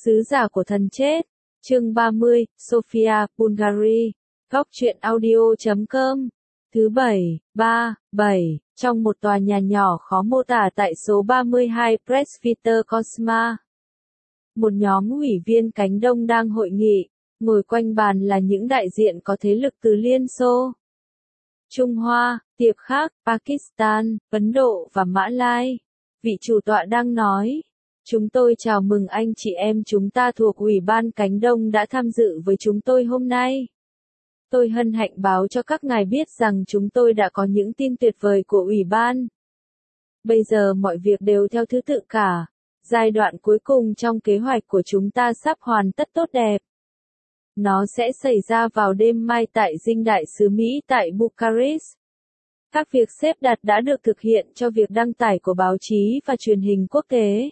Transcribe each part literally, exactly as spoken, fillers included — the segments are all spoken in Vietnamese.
Sứ giả của thần chết. Chương ba mươi, Sofia, Bulgaria. Góc truyện audio chấm com. Thứ bảy, ba, bảy, trong một tòa nhà nhỏ khó mô tả tại số ba mươi hai Presbyter Cosma. Một nhóm ủy viên cánh đông đang hội nghị, ngồi quanh bàn là những đại diện có thế lực từ Liên Xô, Trung Hoa, Tiệp Khắc, Pakistan, Ấn Độ và Mã Lai. Vị chủ tọa đang nói: "Chúng tôi chào mừng anh chị em chúng ta thuộc Ủy ban Cánh Đông đã tham dự với chúng tôi hôm nay. Tôi hân hạnh báo cho các ngài biết rằng chúng tôi đã có những tin tuyệt vời của Ủy ban. Bây giờ mọi việc đều theo thứ tự cả. Giai đoạn cuối cùng trong kế hoạch của chúng ta sắp hoàn tất tốt đẹp. Nó sẽ xảy ra vào đêm mai tại Dinh Đại sứ Mỹ tại Bucharest. Các việc xếp đặt đã được thực hiện cho việc đăng tải của báo chí và truyền hình quốc tế."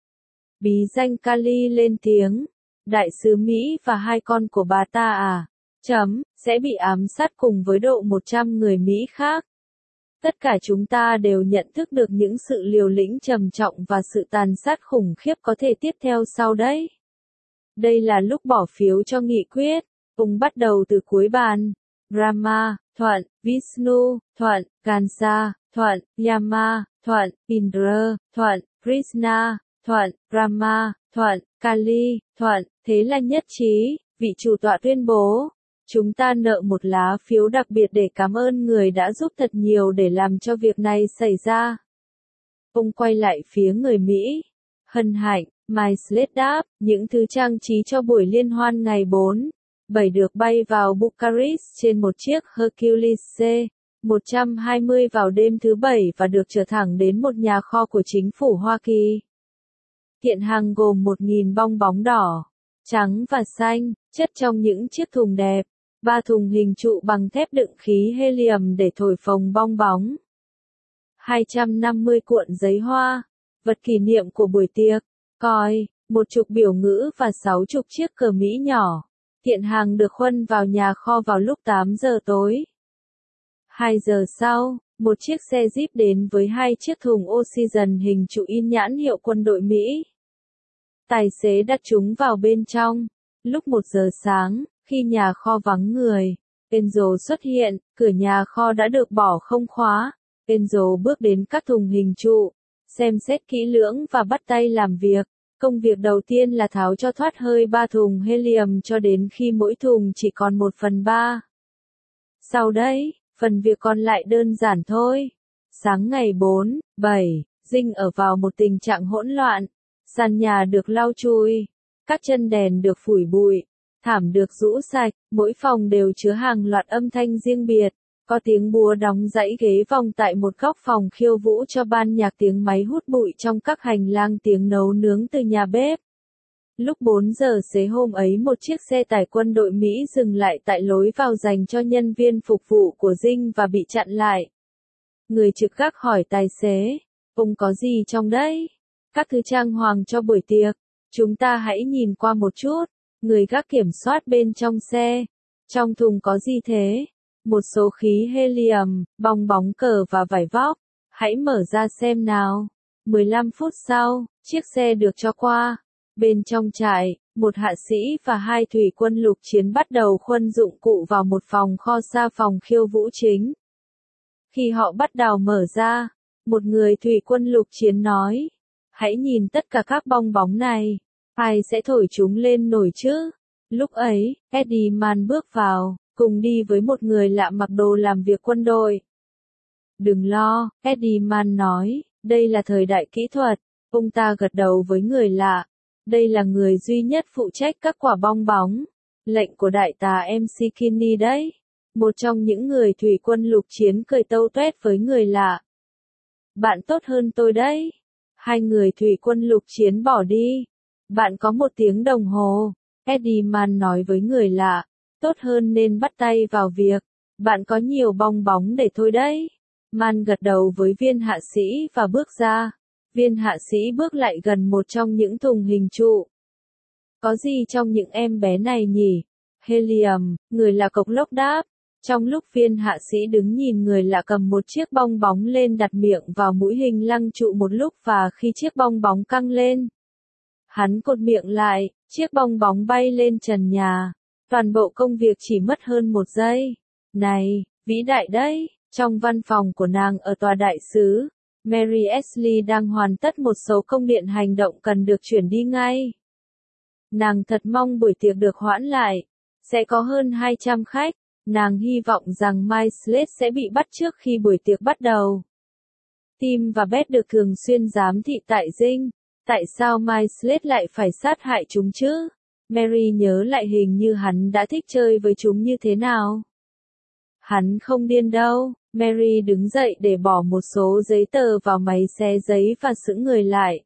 Bí danh Kali lên tiếng: "Đại sứ Mỹ và hai con của bà ta à, chấm, sẽ bị ám sát cùng với độ một trăm người Mỹ khác. Tất cả chúng ta đều nhận thức được những sự liều lĩnh trầm trọng và sự tàn sát khủng khiếp có thể tiếp theo sau đấy. Đây là lúc bỏ phiếu cho nghị quyết." Ông bắt đầu từ cuối bàn: "Brahma, thuận, Vishnu, thuận, Kansa, thuận, Yama, thuận, Indra, thuận, Krishna, thuận, Brahma, thuận, Kali, thuận." Thế là nhất trí, vị chủ tọa tuyên bố: "Chúng ta nợ một lá phiếu đặc biệt để cảm ơn người đã giúp thật nhiều để làm cho việc này xảy ra." Ông quay lại phía người Mỹ: "Hân hạnh." My Slate đáp: "Những thứ trang trí cho buổi liên hoan ngày bốn, bảy được bay vào Bucharest trên một chiếc Hercules C một trăm hai mươi vào đêm thứ bảy và được chở thẳng đến một nhà kho của chính phủ Hoa Kỳ. Kiện hàng gồm một nghìn bong bóng đỏ, trắng và xanh, chất trong những chiếc thùng đẹp, ba thùng hình trụ bằng thép đựng khí helium để thổi phồng bong bóng, hai trăm năm mươi cuộn giấy hoa, vật kỷ niệm của buổi tiệc, còi, một chục biểu ngữ và sáu chục chiếc cờ Mỹ nhỏ." Kiện hàng được khuân vào nhà kho vào lúc tám giờ tối. Hai giờ sau, một chiếc xe Jeep đến với hai chiếc thùng oxygen hình trụ in nhãn hiệu quân đội Mỹ. Tài xế đặt chúng vào bên trong. Lúc một giờ sáng, khi nhà kho vắng người, Enzo xuất hiện, cửa nhà kho đã được bỏ không khóa. Enzo bước đến các thùng hình trụ, xem xét kỹ lưỡng và bắt tay làm việc. Công việc đầu tiên là tháo cho thoát hơi ba thùng helium cho đến khi mỗi thùng chỉ còn một phần ba. Sau đấy, phần việc còn lại đơn giản thôi. Sáng ngày bốn, bảy, Dinh ở vào một tình trạng hỗn loạn. Sàn nhà được lau chùi, các chân đèn được phủi bụi, thảm được rũ sạch, mỗi phòng đều chứa hàng loạt âm thanh riêng biệt. Có tiếng búa đóng dãy ghế vòng tại một góc phòng khiêu vũ cho ban nhạc, tiếng máy hút bụi trong các hành lang, tiếng nấu nướng từ nhà bếp. Lúc bốn giờ xế hôm ấy, một chiếc xe tải quân đội Mỹ dừng lại tại lối vào dành cho nhân viên phục vụ của Dinh và bị chặn lại. Người trực gác hỏi tài xế: "Ông có gì trong đấy?" "Các thứ trang hoàng cho buổi tiệc." "Chúng ta hãy nhìn qua một chút." Người gác kiểm soát bên trong xe: "Trong thùng có gì thế?" "Một số khí helium, bong bóng cờ và vải vóc." "Hãy mở ra xem nào." mười lăm phút sau, chiếc xe được cho qua. Bên trong trại, một hạ sĩ và hai thủy quân lục chiến bắt đầu khuân dụng cụ vào một phòng kho xa phòng khiêu vũ chính. Khi họ bắt đầu mở ra, một người thủy quân lục chiến nói: "Hãy nhìn tất cả các bong bóng này. Ai sẽ thổi chúng lên nổi chứ?" Lúc ấy, Eddie Mann bước vào, cùng đi với một người lạ mặc đồ làm việc quân đội. "Đừng lo," Eddie Mann nói, "đây là thời đại kỹ thuật." Ông ta gật đầu với người lạ. "Đây là người duy nhất phụ trách các quả bong bóng. Lệnh của đại tá em xê Kinney đấy." Một trong những người thủy quân lục chiến cười tâu tuét với người lạ. "Bạn tốt hơn tôi đấy." Hai người thủy quân lục chiến bỏ đi. "Bạn có một tiếng đồng hồ," Eddie Mann nói với người lạ. "Tốt hơn nên bắt tay vào việc. Bạn có nhiều bong bóng để thôi đấy." Mann gật đầu với viên hạ sĩ và bước ra. Viên hạ sĩ bước lại gần một trong những thùng hình trụ. "Có gì trong những em bé này nhỉ?" "Helium," người lạ cộc lốc đáp. Trong lúc viên hạ sĩ đứng nhìn người lạ cầm một chiếc bong bóng lên, đặt miệng vào mũi hình lăng trụ một lúc, và khi chiếc bong bóng căng lên, Hắn cột miệng lại, chiếc bong bóng bay lên trần nhà. Toàn bộ công việc chỉ mất hơn một giây. Này, vĩ đại đấy, trong văn phòng của nàng ở tòa đại sứ, Mary Ashley đang hoàn tất một số công điện hành động cần được chuyển đi ngay. Nàng thật mong buổi tiệc được hoãn lại. Sẽ có hơn hai trăm khách. Nàng hy vọng rằng Miles sẽ bị bắt trước khi buổi tiệc bắt đầu. Tim và Beth được thường xuyên giám thị tại dinh. Tại sao Miles lại phải sát hại chúng chứ? Mary nhớ lại hình như hắn đã thích chơi với chúng như thế nào. Hắn không điên đâu. Mary đứng dậy để bỏ một số giấy tờ vào máy xé giấy và sững người lại.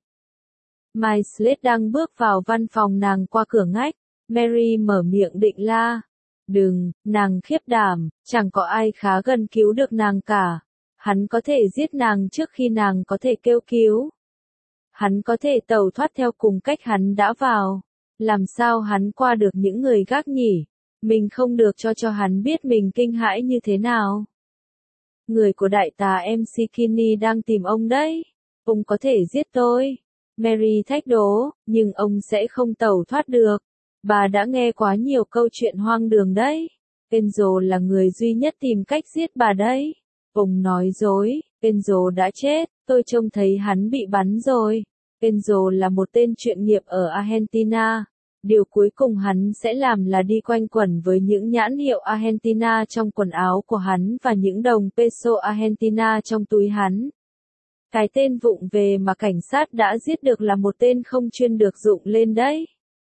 Miles đang bước vào văn phòng nàng qua cửa ngách. Mary mở miệng định la. Đừng, nàng khiếp đảm, chẳng có ai khá gần cứu được nàng cả. Hắn có thể giết nàng trước khi nàng có thể kêu cứu. Hắn có thể tẩu thoát theo cùng cách hắn đã vào. Làm sao hắn qua được những người gác nhỉ? Mình không được cho cho hắn biết mình kinh hãi như thế nào. Người của đại tá em xê Kinney đang tìm ông đấy. Ông có thể giết tôi. Mary thách đố, nhưng ông sẽ không tẩu thoát được. Bà đã nghe quá nhiều câu chuyện hoang đường đấy. Enzo là người duy nhất tìm cách giết bà đấy. Ông nói dối, Enzo đã chết, tôi trông thấy hắn bị bắn rồi. Enzo là một tên chuyên nghiệp ở Argentina. Điều cuối cùng hắn sẽ làm là đi quanh quẩn với những nhãn hiệu Argentina trong quần áo của hắn và những đồng peso Argentina trong túi hắn. Cái tên vụng về mà cảnh sát đã giết được là một tên không chuyên được dụng lên đấy.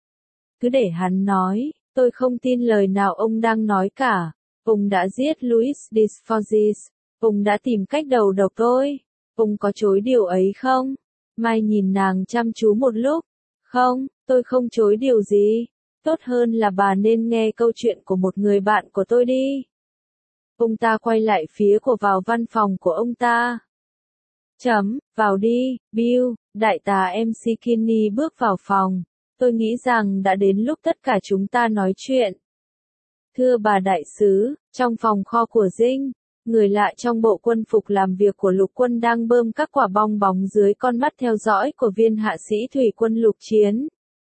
Cứ để hắn nói, tôi không tin lời nào ông đang nói cả. Ông đã giết Luis Disforges. Ông đã tìm cách đầu độc tôi. Ông có chối điều ấy không? Mai nhìn nàng chăm chú một lúc. Không, tôi không chối điều gì. Tốt hơn là bà nên nghe câu chuyện của một người bạn của tôi đi. Ông ta quay lại phía của vào văn phòng của ông ta. Chấm, vào đi, Bill. Đại tá em xê Kinney bước vào phòng. Tôi nghĩ rằng đã đến lúc tất cả chúng ta nói chuyện. Thưa bà đại sứ, trong phòng kho của dinh, người lạ trong bộ quân phục làm việc của lục quân đang bơm các quả bong bóng dưới con mắt theo dõi của viên hạ sĩ thủy quân lục chiến.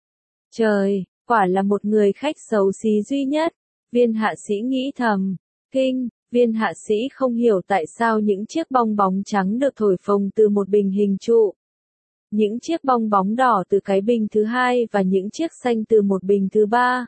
Trời, quả là một người khách xấu xí duy nhất, viên hạ sĩ nghĩ thầm. Kinh, viên hạ sĩ không hiểu tại sao những chiếc bong bóng trắng được thổi phồng từ một bình hình trụ. Những chiếc bong bóng đỏ từ cái bình thứ hai và những chiếc xanh từ một bình thứ ba.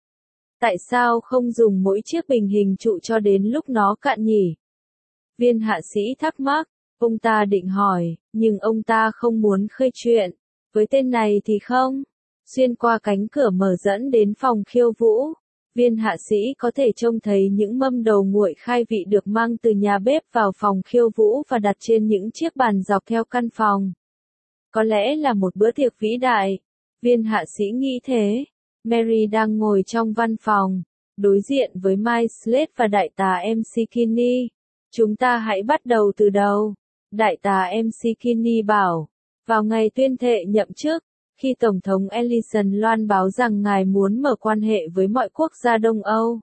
Tại sao không dùng mỗi chiếc bình hình trụ cho đến lúc nó cạn nhỉ? Viên hạ sĩ thắc mắc, ông ta định hỏi, nhưng ông ta không muốn khơi chuyện. Với tên này thì không. Xuyên qua cánh cửa mở dẫn đến phòng khiêu vũ, viên hạ sĩ có thể trông thấy những mâm đầu nguội khai vị được mang từ nhà bếp vào phòng khiêu vũ và đặt trên những chiếc bàn dọc theo căn phòng. Có lẽ là một bữa tiệc vĩ đại. Viên hạ sĩ nghĩ thế. Mary đang ngồi trong văn phòng, đối diện với Miles và đại tá em xê Kinney. Chúng ta hãy bắt đầu từ đầu. Đại tá em xê Kinney bảo, vào ngày tuyên thệ nhậm chức, khi Tổng thống Ellison loan báo rằng ngài muốn mở quan hệ với mọi quốc gia Đông Âu.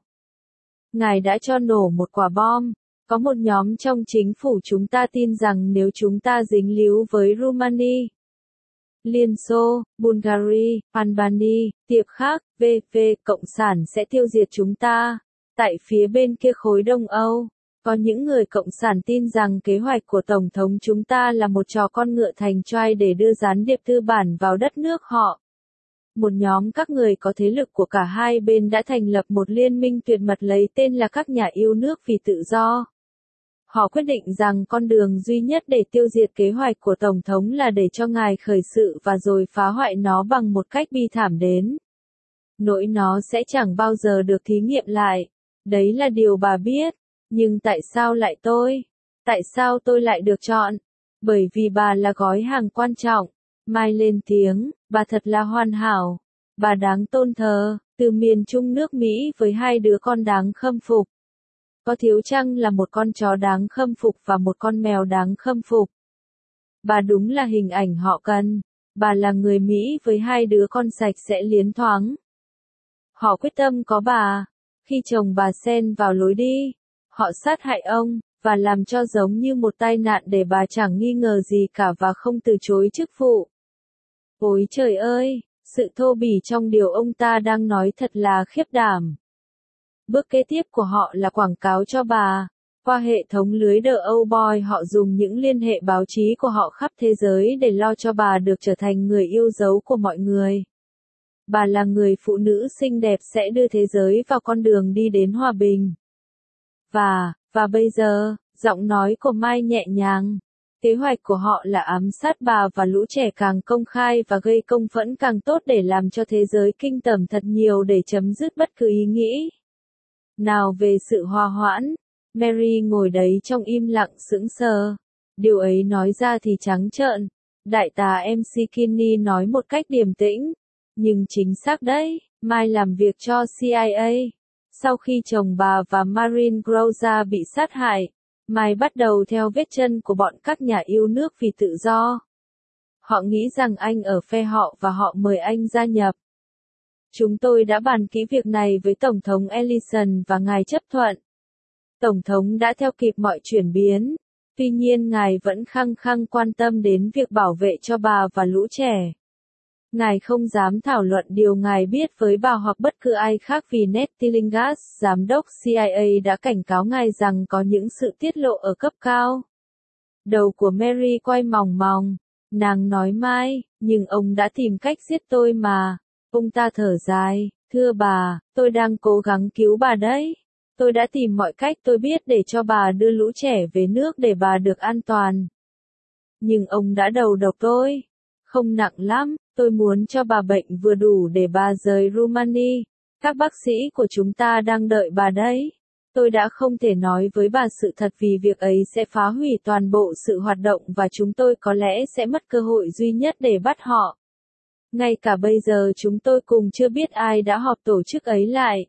Ngài đã cho nổ một quả bom. Có một nhóm trong chính phủ chúng ta tin rằng nếu chúng ta dính líu với Rumani, Liên Xô, Bulgaria, Albania, tiệp khác, vê vê Cộng sản sẽ tiêu diệt chúng ta. Tại phía bên kia khối Đông Âu, có những người Cộng sản tin rằng kế hoạch của Tổng thống chúng ta là một trò con ngựa thành trai để đưa gián điệp tư bản vào đất nước họ. Một nhóm các người có thế lực của cả hai bên đã thành lập một liên minh tuyệt mật lấy tên là các nhà yêu nước vì tự do. Họ quyết định rằng con đường duy nhất để tiêu diệt kế hoạch của Tổng thống là để cho ngài khởi sự và rồi phá hoại nó bằng một cách bi thảm đến nỗi nó sẽ chẳng bao giờ được thí nghiệm lại. Đấy là điều bà biết. Nhưng tại sao lại tôi? Tại sao tôi lại được chọn? Bởi vì bà là gói hàng quan trọng. Mai lên tiếng, bà thật là hoàn hảo. Bà đáng tôn thờ, từ miền Trung nước Mỹ với hai đứa con đáng khâm phục. Có thiếu chăng là một con chó đáng khâm phục và một con mèo đáng khâm phục. Bà đúng là hình ảnh họ cần. Bà là người Mỹ với hai đứa con sạch sẽ liến thoáng. Họ quyết tâm có bà. Khi chồng bà xen vào lối đi, họ sát hại ông, và làm cho giống như một tai nạn để bà chẳng nghi ngờ gì cả và không từ chối chức vụ. Ôi trời ơi, Sự thô bỉ trong điều ông ta đang nói thật là khiếp đảm. Bước kế tiếp của họ là quảng cáo cho bà. Qua hệ thống lưới The Old Boy họ dùng những liên hệ báo chí của họ khắp thế giới để lo cho bà được trở thành người yêu dấu của mọi người. Bà là người phụ nữ xinh đẹp sẽ đưa thế giới vào con đường đi đến hòa bình. Và, và bây giờ, giọng nói của Mai nhẹ nhàng. Kế hoạch của họ là ám sát bà và lũ trẻ càng công khai và gây công phẫn càng tốt để làm cho thế giới kinh tởm thật nhiều để chấm dứt bất cứ ý nghĩ nào về sự hòa hoãn. Mary ngồi đấy trong im lặng sững sờ. Điều ấy nói ra thì trắng trợn. Đại tá em xê Kinney nói một cách điềm tĩnh. Nhưng chính xác đấy, Mai làm việc cho C I A. Sau khi chồng bà và Marin Groza bị sát hại, Mai bắt đầu theo vết chân của bọn các nhà yêu nước vì tự do. Họ nghĩ rằng anh ở phe họ và họ mời anh gia nhập. Chúng tôi đã bàn kỹ việc này với Tổng thống Ellison và ngài chấp thuận. Tổng thống đã theo kịp mọi chuyển biến, tuy nhiên ngài vẫn khăng khăng quan tâm đến việc bảo vệ cho bà và lũ trẻ. Ngài không dám thảo luận điều ngài biết với bà hoặc bất cứ ai khác vì Ned Tillinghast, giám đốc C I A đã cảnh cáo ngài rằng có những sự tiết lộ ở cấp cao. Đầu của Mary quay mòng mòng, nàng nói Mai, nhưng ông đã tìm cách giết tôi mà. Ông ta thở dài, thưa bà, tôi đang cố gắng cứu bà đấy. Tôi đã tìm mọi cách tôi biết để cho bà đưa lũ trẻ về nước để bà được an toàn. Nhưng ông đã đầu độc tôi. Không nặng lắm, tôi muốn cho bà bệnh vừa đủ để bà rời Rumani. Các bác sĩ của chúng ta đang đợi bà đấy. Tôi đã không thể nói với bà sự thật vì việc ấy sẽ phá hủy toàn bộ sự hoạt động và chúng tôi có lẽ sẽ mất cơ hội duy nhất để bắt họ. Ngay cả bây giờ chúng tôi cùng chưa biết ai đã họp tổ chức ấy lại.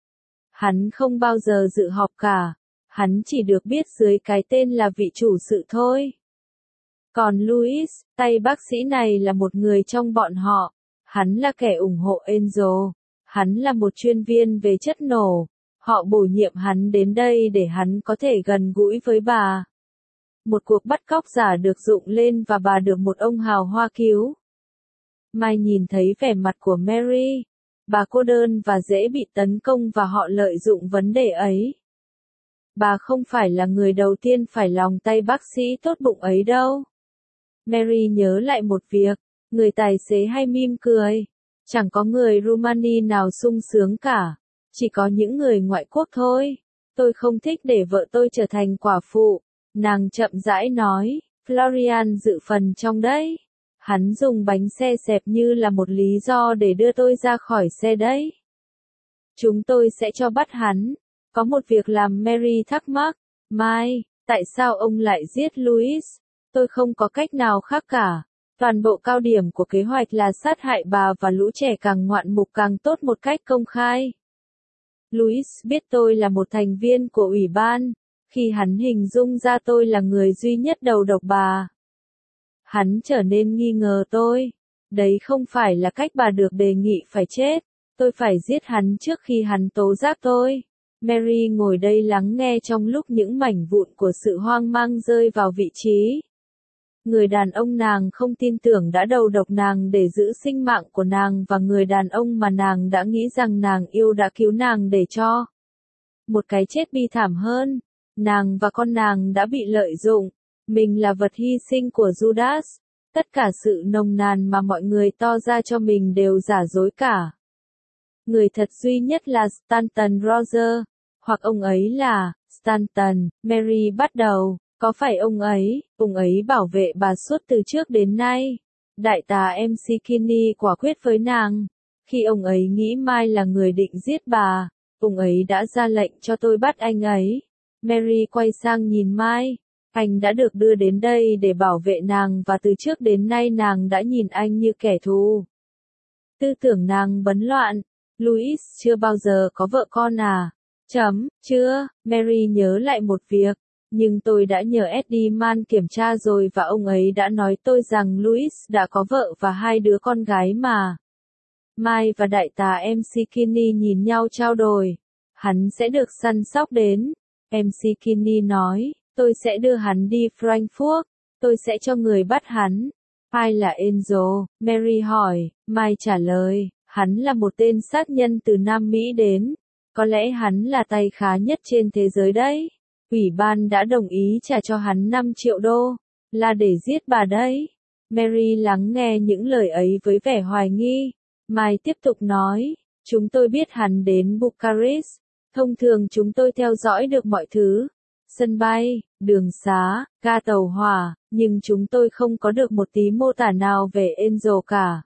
Hắn không bao giờ dự họp cả. Hắn chỉ được biết dưới cái tên là vị chủ sự thôi. Còn Louis, tay bác sĩ này là một người trong bọn họ. Hắn là kẻ ủng hộ Angel. Hắn là một chuyên viên về chất nổ. Họ bổ nhiệm hắn đến đây để hắn có thể gần gũi với bà. Một cuộc bắt cóc giả được dựng lên và bà được một ông hào hoa cứu. Mai nhìn thấy vẻ mặt của Mary. Bà cô đơn và dễ bị tấn công và họ lợi dụng vấn đề ấy. Bà không phải là người đầu tiên phải lòng tay bác sĩ tốt bụng ấy đâu. Mary nhớ lại một việc, người tài xế hay mỉm cười. Chẳng có người Rumani nào sung sướng cả, chỉ có những người ngoại quốc thôi. Tôi không thích để vợ tôi trở thành quả phụ, nàng chậm rãi nói, Florian dự phần trong đấy. Hắn dùng bánh xe xẹp như là một lý do để đưa tôi ra khỏi xe đấy. Chúng tôi sẽ cho bắt hắn. Có một việc làm Mary thắc mắc. Mai, tại sao ông lại giết Louis? Tôi không có cách nào khác cả. Toàn bộ cao điểm của kế hoạch là sát hại bà và lũ trẻ càng ngoạn mục càng tốt một cách công khai. Louis biết tôi là một thành viên của ủy ban. Khi hắn hình dung ra tôi là người duy nhất đầu độc bà, hắn trở nên nghi ngờ tôi. Đấy không phải là cách bà được đề nghị phải chết. Tôi phải giết hắn trước khi hắn tố giác tôi. Mary ngồi đây lắng nghe trong lúc những mảnh vụn của sự hoang mang rơi vào vị trí. Người đàn ông nàng không tin tưởng đã đầu độc nàng để giữ sinh mạng của nàng và người đàn ông mà nàng đã nghĩ rằng nàng yêu đã cứu nàng để cho một cái chết bi thảm hơn. Nàng và con nàng đã bị lợi dụng. Mình là vật hy sinh của Judas. Tất cả sự nồng nàn mà mọi người to ra cho mình đều giả dối cả. Người thật duy nhất là Stanton Roger. Hoặc ông ấy là Stanton. Mary bắt đầu. Có phải ông ấy, ông ấy bảo vệ bà suốt từ trước đến nay. Đại tá em xê Kinney quả quyết với nàng. Khi ông ấy nghĩ Mai là người định giết bà, ông ấy đã ra lệnh cho tôi bắt anh ấy. Mary quay sang nhìn Mai. Anh đã được đưa đến đây để bảo vệ nàng và từ trước đến nay nàng đã nhìn anh như kẻ thù. Tư tưởng nàng bấn loạn. Louis chưa bao giờ có vợ con à? Chấm, chưa. Mary nhớ lại một việc. Nhưng tôi đã nhờ Eddie Man kiểm tra rồi và ông ấy đã nói tôi rằng Louis đã có vợ và hai đứa con gái mà. Mai và đại tá em xê Kinney nhìn nhau trao đổi. Hắn sẽ được săn sóc đến. em xê Kinney nói, tôi sẽ đưa hắn đi Frankfurt. Tôi sẽ cho người bắt hắn. Ai là Enzo? Mary hỏi, Mai trả lời, hắn là một tên sát nhân từ Nam Mỹ đến. Có lẽ hắn là tay khá nhất trên thế giới đấy. Ủy ban đã đồng ý trả cho hắn năm triệu đô, là để giết bà đấy. Mary lắng nghe những lời ấy với vẻ hoài nghi. Mai tiếp tục nói, chúng tôi biết hắn đến Bucharest. Thông thường chúng tôi theo dõi được mọi thứ. Sân bay, đường xá, ga tàu hỏa, nhưng chúng tôi không có được một tí mô tả nào về Enzo cả.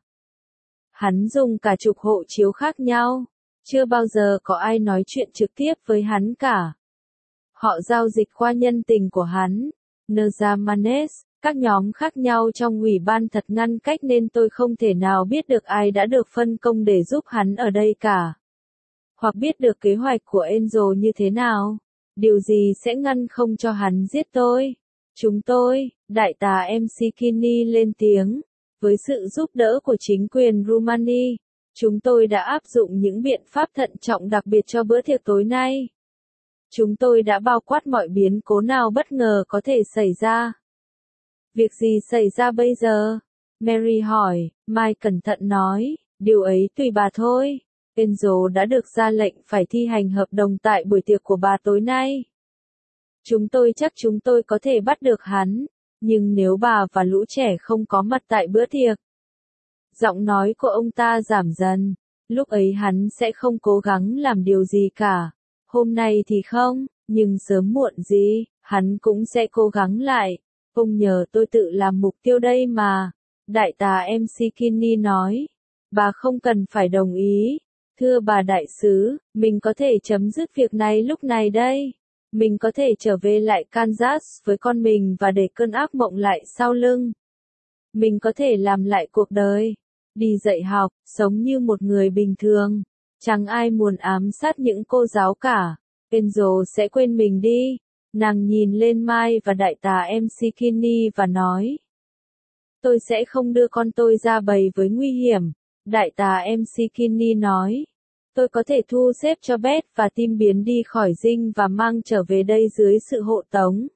Hắn dùng cả chục hộ chiếu khác nhau. Chưa bao giờ có ai nói chuyện trực tiếp với hắn cả. Họ giao dịch qua nhân tình của hắn. Nezamanes, các nhóm khác nhau trong ủy ban thật ngăn cách nên tôi không thể nào biết được ai đã được phân công để giúp hắn ở đây cả. Hoặc biết được kế hoạch của Enzo như thế nào. Điều gì sẽ ngăn không cho hắn giết tôi? Chúng tôi, đại tá em xê Kinney lên tiếng, với sự giúp đỡ của chính quyền Rumani, chúng tôi đã áp dụng những biện pháp thận trọng đặc biệt cho bữa tiệc tối nay. Chúng tôi đã bao quát mọi biến cố nào bất ngờ có thể xảy ra. Việc gì xảy ra bây giờ? Mary hỏi, Mai cẩn thận nói, điều ấy tùy bà thôi. Enzo đã được ra lệnh phải thi hành hợp đồng tại buổi tiệc của bà tối nay. Chúng tôi chắc chúng tôi có thể bắt được hắn, nhưng nếu bà và lũ trẻ không có mặt tại bữa tiệc. Giọng nói của ông ta giảm dần, lúc ấy hắn sẽ không cố gắng làm điều gì cả. Hôm nay thì không, nhưng sớm muộn gì, hắn cũng sẽ cố gắng lại. Ông nhờ tôi tự làm mục tiêu đây mà. Đại tá em xê Kinney nói, bà không cần phải đồng ý. Thưa bà đại sứ, mình có thể chấm dứt việc này lúc này đây. Mình có thể trở về lại Kansas với con mình và để cơn ác mộng lại sau lưng. Mình có thể làm lại cuộc đời. Đi dạy học, sống như một người bình thường. Chẳng ai muốn ám sát những cô giáo cả. Enzo sẽ quên mình đi. Nàng nhìn lên Mai và đại tá em xê Kinney và nói. Tôi sẽ không đưa con tôi ra bầy với nguy hiểm. Đại tá em xê Kinney nói. Tôi có thể thu xếp cho Beth và Tim biến đi khỏi dinh và mang trở về đây dưới sự hộ tống.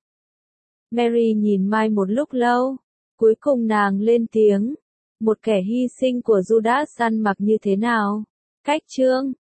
Mary nhìn Mai một lúc lâu. Cuối cùng nàng lên tiếng. Một kẻ hy sinh của Judas ăn mặc như thế nào? Cách chương